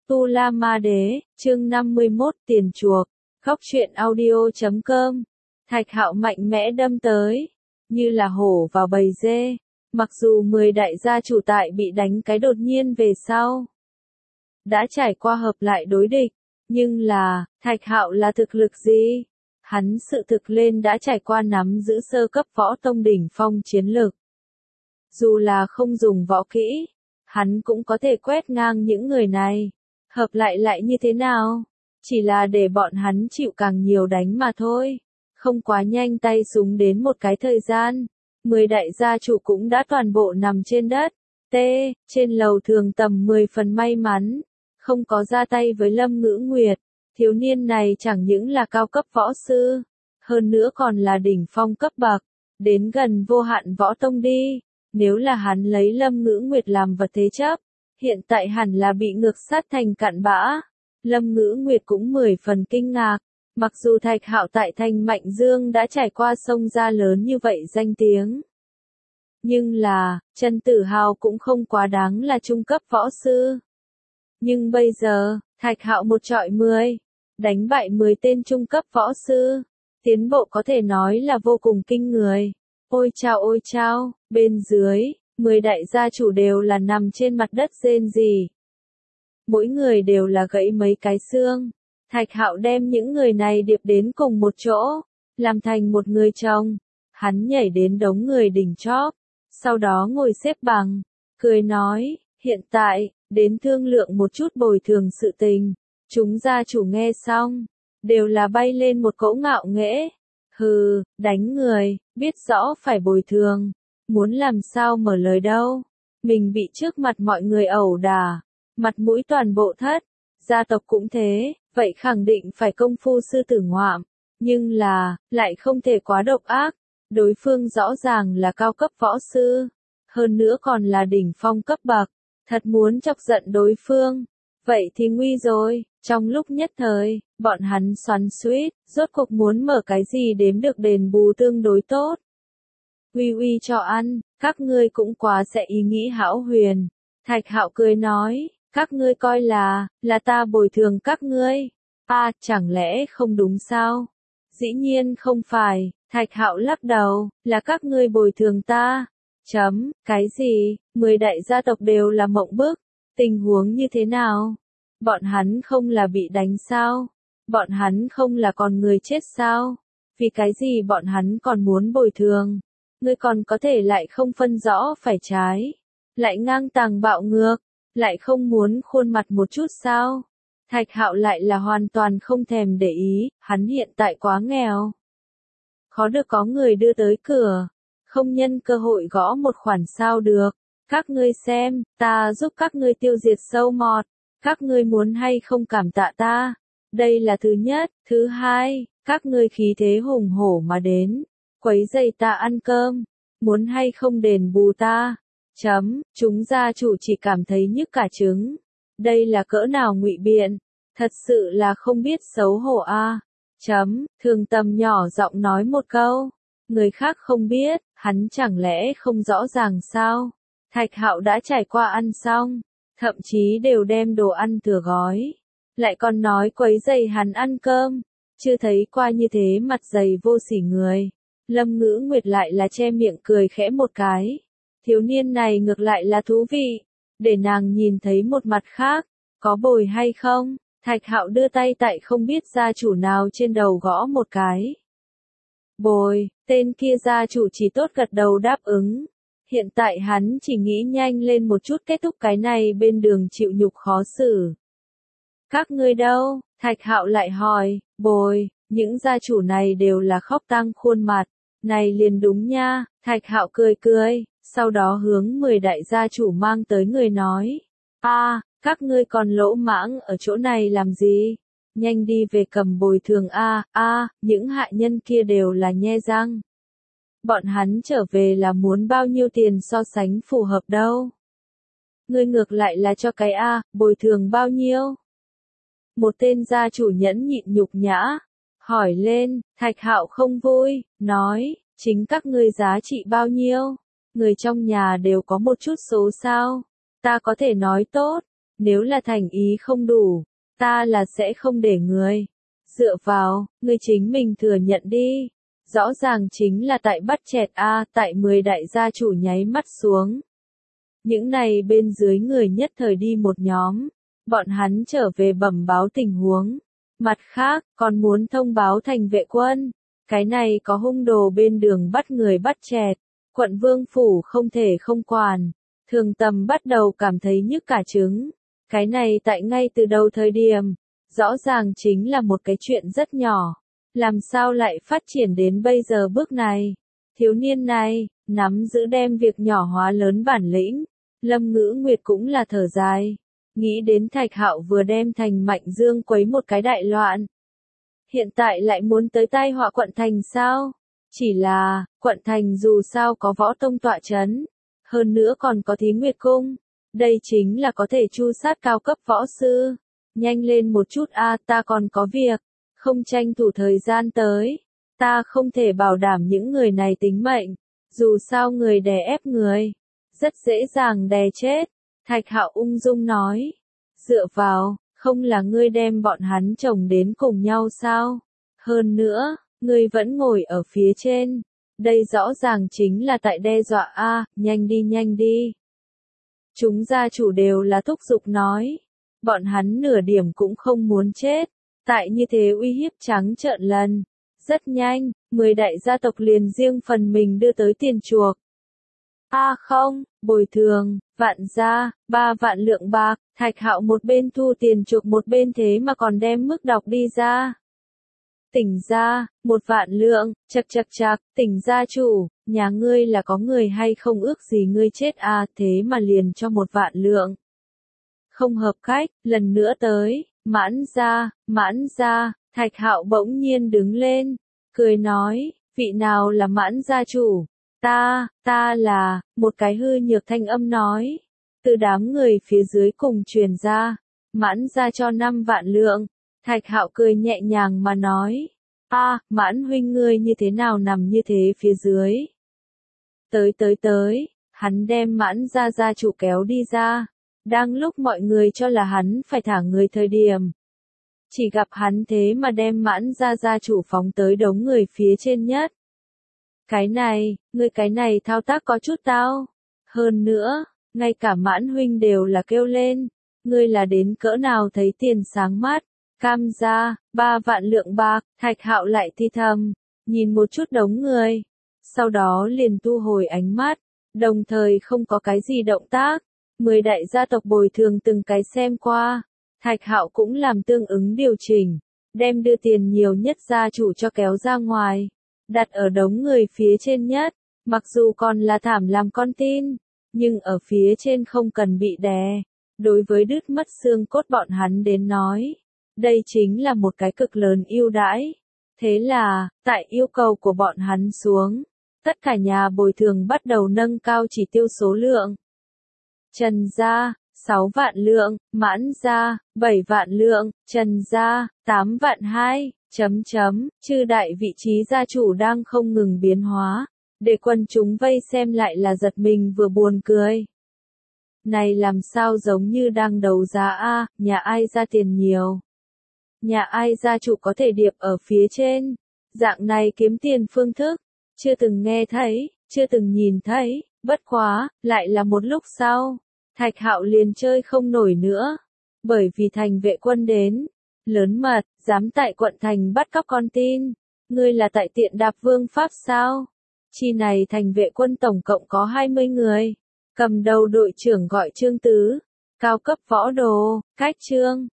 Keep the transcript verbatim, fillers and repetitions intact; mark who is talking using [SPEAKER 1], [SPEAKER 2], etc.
[SPEAKER 1] Tu La Ma Đế, chương năm mươi mốt tiền chuộc, Góc truyện audio chấm com. Thạch Hạo mạnh mẽ đâm tới, như là hổ vào bầy dê, mặc dù mười đại gia chủ tại bị đánh cái đột nhiên về sau. Đã trải qua hợp lại đối địch, nhưng là, Thạch Hạo là thực lực gì? Hắn sự thực lên đã trải qua nắm giữ sơ cấp võ tông đỉnh phong chiến lực. Dù là không dùng võ kỹ, hắn cũng có thể quét ngang những người này. Hợp lại lại như thế nào? Chỉ là để bọn hắn chịu càng nhiều đánh mà thôi. Không quá nhanh tay súng đến một cái thời gian. Mười đại gia chủ cũng đã toàn bộ nằm trên đất. T, trên lầu thường tầm mười phần may mắn. Không có ra tay với Lâm Ngữ Nguyệt. Thiếu niên này chẳng những là cao cấp võ sư. Hơn nữa còn là đỉnh phong cấp bậc. Đến gần vô hạn võ tông đi. Nếu là hắn lấy Lâm Ngữ Nguyệt làm vật thế chấp. Hiện tại hẳn là bị ngược sát thành cặn bã. Lâm Ngữ Nguyệt cũng mười phần kinh ngạc. Mặc dù Thạch Hạo tại thành Mạnh Dương đã trải qua sông ra lớn như vậy danh tiếng. Nhưng là, Trần Tử Hào cũng không quá đáng là trung cấp võ sư. Nhưng bây giờ, Thạch Hạo một trọi mười. Đánh bại mười tên trung cấp võ sư. Tiến bộ có thể nói là vô cùng kinh người. Ôi chao ôi chao, bên dưới. Mười đại gia chủ đều là nằm trên mặt đất rên rỉ. Mỗi người đều là gãy mấy cái xương. Thạch Hạo đem những người này điệp đến cùng một chỗ, làm thành một người chồng. Hắn nhảy đến đống người đỉnh chóp, sau đó ngồi xếp bằng, cười nói, hiện tại, đến thương lượng một chút bồi thường sự tình. Chúng gia chủ nghe xong, đều là bay lên một cỗ ngạo nghễ. Hừ, đánh người, biết rõ phải bồi thường. Muốn làm sao mở lời đâu. Mình bị trước mặt mọi người ẩu đả. Mặt mũi toàn bộ thất. Gia tộc cũng thế. Vậy khẳng định phải công phu sư tử ngoạm. Nhưng là, lại không thể quá độc ác. Đối phương rõ ràng là cao cấp võ sư. Hơn nữa còn là đỉnh phong cấp bậc. Thật muốn chọc giận đối phương. Vậy thì nguy rồi. Trong lúc nhất thời, bọn hắn xoắn xuýt. Rốt cuộc muốn mở cái gì đếm được đền bù tương đối tốt. Uy uy cho ăn, các ngươi cũng quá sẽ ý nghĩ hão huyền. Thạch Hạo cười nói, các ngươi coi là, là ta bồi thường các ngươi. À, chẳng lẽ không đúng sao? Dĩ nhiên không phải, Thạch Hạo lắc đầu, là các ngươi bồi thường ta. Chấm, cái gì, mười đại gia tộc đều là mộng bức. Tình huống như thế nào? Bọn hắn không là bị đánh sao? Bọn hắn không là còn người chết sao? Vì cái gì bọn hắn còn muốn bồi thường? Ngươi còn có thể lại không phân rõ phải trái, lại ngang tàng bạo ngược, lại không muốn khuôn mặt một chút sao? Thạch Hạo lại là hoàn toàn không thèm để ý, hắn hiện tại quá nghèo. Khó được có người đưa tới cửa, không nhân cơ hội gõ một khoản sao được. Các ngươi xem, ta giúp các ngươi tiêu diệt sâu mọt, các ngươi muốn hay không cảm tạ ta? Đây là thứ nhất, thứ hai, các ngươi khí thế hùng hổ mà đến. Quấy giày ta ăn cơm, muốn hay không đền bù ta? Chấm, chúng gia chủ chỉ cảm thấy nhức cả trứng. Đây là cỡ nào ngụy biện, thật sự là không biết xấu hổ a. À. Chấm, Thường Tầm nhỏ giọng nói một câu, người khác không biết, hắn chẳng lẽ không rõ ràng sao? Thạch Hạo đã trải qua ăn xong, thậm chí đều đem đồ ăn thừa gói, lại còn nói quấy giày hắn ăn cơm, chưa thấy qua như thế mặt dày vô sỉ người. Lâm Ngữ Nguyệt lại là che miệng cười khẽ một cái. Thiếu niên này ngược lại là thú vị. Để nàng nhìn thấy một mặt khác. Có bồi hay không? Thạch Hạo đưa tay tại không biết gia chủ nào trên đầu gõ một cái. Bồi, tên kia gia chủ chỉ tốt gật đầu đáp ứng. Hiện tại hắn chỉ nghĩ nhanh lên một chút kết thúc cái này bên đường chịu nhục khó xử. Các ngươi đâu? Thạch Hạo lại hỏi, bồi, những gia chủ này đều là khóc tang khuôn mặt. Này liền đúng nha, Thạch Hạo cười cười, sau đó hướng mười đại gia chủ mang tới người nói. A, à, các ngươi còn lỗ mãng ở chỗ này làm gì? Nhanh đi về cầm bồi thường a, a, à, những hại nhân kia đều là nhe răng. Bọn hắn trở về là muốn bao nhiêu tiền so sánh phù hợp đâu? Ngươi ngược lại là cho cái a, à, bồi thường bao nhiêu? Một tên gia chủ nhẫn nhịn nhục nhã. Hỏi lên, Thạch Hạo không vui, nói, chính các ngươi giá trị bao nhiêu? Người trong nhà đều có một chút số sao? Ta có thể nói tốt, Nếu là thành ý không đủ, ta là sẽ không để người. Dựa vào, ngươi chính mình thừa nhận đi. Rõ ràng chính là tại bắt chẹt a, tại mười đại gia chủ nháy mắt xuống. Những này bên dưới người nhất thời đi một nhóm, bọn hắn trở về bẩm báo tình huống. Mặt khác, còn muốn thông báo thành vệ quân. Cái này có hung đồ bên đường bắt người bắt chẹt, quận vương phủ không thể không quản. Thường Tầm bắt đầu cảm thấy nhức cả trứng. Cái này tại ngay từ đầu thời điểm, rõ ràng chính là một cái chuyện rất nhỏ. Làm sao lại phát triển đến bây giờ bước này? Thiếu niên này, nắm giữ đem việc nhỏ hóa lớn bản lĩnh. Lâm Ngữ Nguyệt cũng là thở dài. Nghĩ đến Thạch Hạo vừa đem thành Mạnh Dương quấy một cái đại loạn. Hiện tại lại muốn tới tai họa quận thành sao? Chỉ là, quận thành dù sao có võ tông tọa chấn. Hơn nữa còn có Thí Nguyệt Cung. Đây chính là có thể chu sát cao cấp võ sư. Nhanh lên một chút a, ta còn có việc. Không tranh thủ thời gian tới. Ta không thể bảo đảm những người này tính mệnh. Dù sao người đè ép người. Rất dễ dàng đè chết. Thạch Hạo ung dung nói. Dựa vào, không là ngươi đem bọn hắn chồng đến cùng nhau sao? Hơn nữa, ngươi vẫn ngồi ở phía trên. Đây rõ ràng chính là tại đe dọa a, nhanh đi nhanh đi. Chúng gia chủ đều là thúc giục nói. Bọn hắn nửa điểm cũng không muốn chết. Tại như thế uy hiếp trắng trợn lần. Rất nhanh, mười đại gia tộc liền riêng phần mình đưa tới tiền chuộc. A à không, bồi thường, vạn gia, ba vạn lượng bạc, Thạch Hạo một bên thu tiền chuộc một bên thế mà còn đem mức đọc đi ra. Tỉnh gia, một vạn lượng, chật chật chật, tỉnh gia chủ, nhà ngươi là có người hay không ước gì ngươi chết à, thế mà liền cho một vạn lượng. Không hợp cách, lần nữa tới, mãn gia, mãn gia, Thạch Hạo bỗng nhiên đứng lên, cười nói, vị nào là mãn gia chủ? Ta, ta là, một cái hư nhược thanh âm nói. Từ đám người phía dưới cùng truyền ra, mãn gia cho năm vạn lượng. Thạch Hạo cười nhẹ nhàng mà nói, a, mãn huynh ngươi như thế nào nằm như thế phía dưới. Tới tới tới, hắn đem mãn gia gia chủ kéo đi ra. Đang lúc mọi người cho là hắn phải thả người thời điểm. Chỉ gặp hắn thế mà đem mãn gia gia chủ phóng tới đống người phía trên nhất. Cái này, ngươi cái này thao tác có chút tao. Hơn nữa, ngay cả mãn huynh đều là kêu lên. Ngươi là đến cỡ nào thấy tiền sáng mắt. Cam gia, ba vạn lượng bạc, Thạch Hạo lại thi thầm. Nhìn một chút đống người. Sau đó liền thu hồi ánh mắt. Đồng thời không có cái gì động tác. Mười đại gia tộc bồi thường từng cái xem qua. Thạch Hạo cũng làm tương ứng điều chỉnh. Đem đưa tiền nhiều nhất gia chủ cho kéo ra ngoài. Đặt ở đống người phía trên nhất. Mặc dù còn là thảm làm con tin. Nhưng ở phía trên không cần bị đè. Đối với đứt mất xương cốt bọn hắn đến nói. Đây chính là một cái cực lớn ưu đãi. Thế là, tại yêu cầu của bọn hắn xuống. Tất cả nhà bồi thường bắt đầu nâng cao chỉ tiêu số lượng. Trần gia, sáu vạn lượng, mãn gia, bảy vạn lượng, Trần gia, tám vạn hai, chấm chấm, chư đại vị trí gia chủ đang không ngừng biến hóa, để quần chúng vây xem lại là giật mình vừa buồn cười. Này làm sao giống như đang đấu giá a, nhà ai ra tiền nhiều? Nhà ai gia chủ có thể điệp ở phía trên? Dạng này kiếm tiền phương thức, chưa từng nghe thấy, chưa từng nhìn thấy, bất quá, lại là một lúc sau. Thạch Hạo liền chơi không nổi nữa, bởi vì thành vệ quân đến, lớn mật, dám tại quận thành bắt cóc con tin, ngươi là tại tiện đạp vương pháp sao? Chi này thành vệ quân tổng cộng có hai mươi người, cầm đầu đội trưởng gọi Trương Tứ, cao cấp võ đồ, cách Trương,